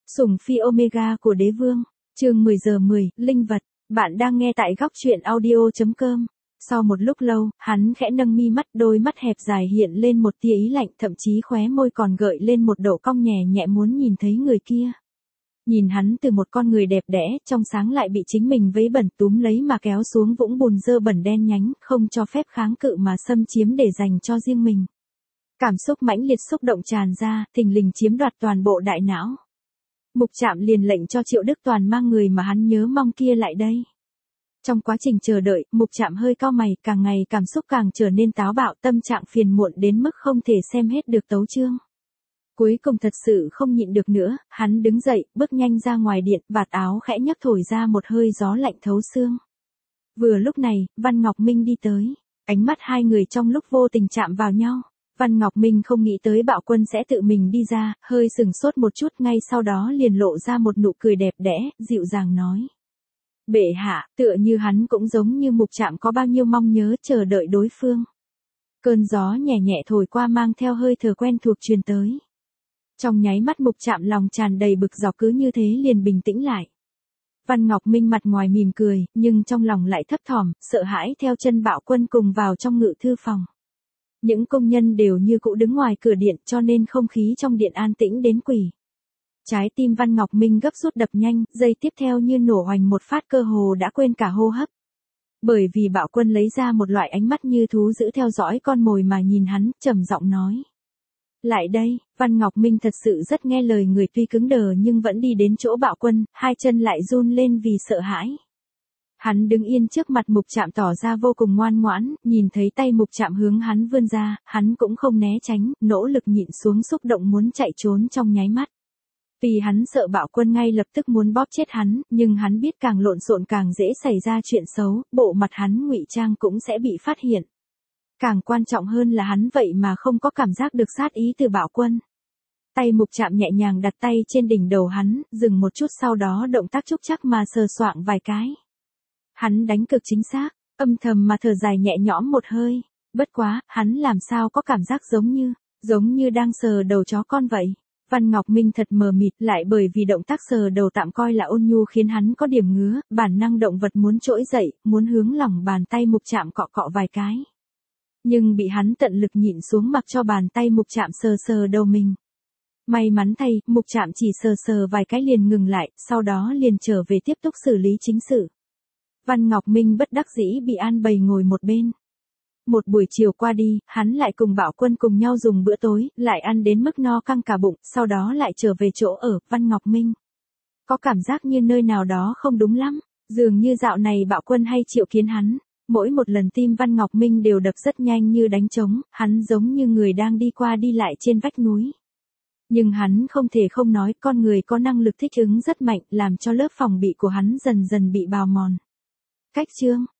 Sủng phi Omega của đế vương, chương 10 giờ 10, linh vật, bạn đang nghe tại góc truyện audio.com. Sau một lúc lâu, hắn khẽ nâng mi mắt, đôi mắt hẹp dài hiện lên một tia ý lạnh, thậm chí khóe môi còn gợi lên một độ cong nhẹ nhẹ muốn nhìn thấy người kia. Nhìn hắn từ một con người đẹp đẽ, trong sáng lại bị chính mình vấy bẩn túm lấy mà kéo xuống vũng bùn dơ bẩn đen nhánh, không cho phép kháng cự mà xâm chiếm để dành cho riêng mình. Cảm xúc mãnh liệt xúc động tràn ra, thình lình chiếm đoạt toàn bộ đại não. Mục Trạm liền lệnh cho Triệu Đức Toàn mang người mà hắn nhớ mong kia lại đây. Trong quá trình chờ đợi, Mục Trạm hơi cau mày, càng ngày cảm xúc càng trở nên táo bạo, tâm trạng phiền muộn đến mức không thể xem hết được tấu chương. Cuối cùng thật sự không nhịn được nữa, hắn đứng dậy, bước nhanh ra ngoài điện, vạt áo khẽ nhấc thổi ra một hơi gió lạnh thấu xương. Vừa lúc này, Văn Ngọc Minh đi tới, ánh mắt hai người trong lúc vô tình chạm vào nhau. Văn Ngọc Minh không nghĩ tới Bạo Quân sẽ tự mình đi ra, hơi sừng sốt một chút, ngay sau đó liền lộ ra một nụ cười đẹp đẽ, dịu dàng nói. Bệ hạ, tựa như hắn cũng giống như Mục Trạm có bao nhiêu mong nhớ chờ đợi đối phương. Cơn gió nhẹ nhẹ thổi qua mang theo hơi thở quen thuộc truyền tới. Trong nháy mắt Mục Trạm lòng tràn đầy bực dọc, cứ như thế liền bình tĩnh lại. Văn Ngọc Minh mặt ngoài mỉm cười, nhưng trong lòng lại thấp thỏm, sợ hãi theo chân Bạo Quân cùng vào trong ngự thư phòng. Những công nhân đều như cũ đứng ngoài cửa điện, cho nên không khí trong điện an tĩnh đến quỷ. Trái tim Văn Ngọc Minh gấp rút đập nhanh, giây tiếp theo như nổ hoành một phát, cơ hồ đã quên cả hô hấp. Bởi vì Bạo Quân lấy ra một loại ánh mắt như thú dữ theo dõi con mồi mà nhìn hắn, trầm giọng nói. Lại đây, Văn Ngọc Minh thật sự rất nghe lời người, tuy cứng đờ nhưng vẫn đi đến chỗ Bạo Quân, hai chân lại run lên vì sợ hãi. Hắn đứng yên trước mặt Mục Trạm tỏ ra vô cùng ngoan ngoãn, nhìn thấy tay Mục Trạm hướng hắn vươn ra, hắn cũng không né tránh, nỗ lực nhịn xuống xúc động muốn chạy trốn trong nháy mắt. Vì hắn sợ Bạo Quân ngay lập tức muốn bóp chết hắn, nhưng hắn biết càng lộn xộn càng dễ xảy ra chuyện xấu, bộ mặt hắn ngụy trang cũng sẽ bị phát hiện. Càng quan trọng hơn là hắn vậy mà không có cảm giác được sát ý từ Bạo Quân. Tay Mục Trạm nhẹ nhàng đặt tay trên đỉnh đầu hắn, dừng một chút, sau đó động tác trúc chắc mà sờ soạng vài cái. Hắn đánh cực chính xác, âm thầm mà thở dài nhẹ nhõm một hơi. Bất quá, hắn làm sao có cảm giác giống như đang sờ đầu chó con vậy. Văn Ngọc Minh thật mờ mịt, lại bởi vì động tác sờ đầu tạm coi là ôn nhu khiến hắn có điểm ngứa, bản năng động vật muốn trỗi dậy, muốn hướng lòng bàn tay Mục Trạm cọ cọ vài cái. Nhưng bị hắn tận lực nhịn xuống, mặc cho bàn tay Mục Trạm sờ sờ đầu mình. May mắn thay, Mục Trạm chỉ sờ sờ vài cái liền ngừng lại, sau đó liền trở về tiếp tục xử lý chính sự. Văn Ngọc Minh bất đắc dĩ bị an bày ngồi một bên. Một buổi chiều qua đi, hắn lại cùng Bạo Quân cùng nhau dùng bữa tối, lại ăn đến mức no căng cả bụng, sau đó lại trở về chỗ ở. Văn Ngọc Minh có cảm giác như nơi nào đó không đúng lắm, dường như dạo này Bạo Quân hay triệu kiến hắn. Mỗi một lần tim Văn Ngọc Minh đều đập rất nhanh như đánh trống, hắn giống như người đang đi qua đi lại trên vách núi. Nhưng hắn không thể không nói, con người có năng lực thích ứng rất mạnh, làm cho lớp phòng bị của hắn dần dần bị bào mòn. Cách chương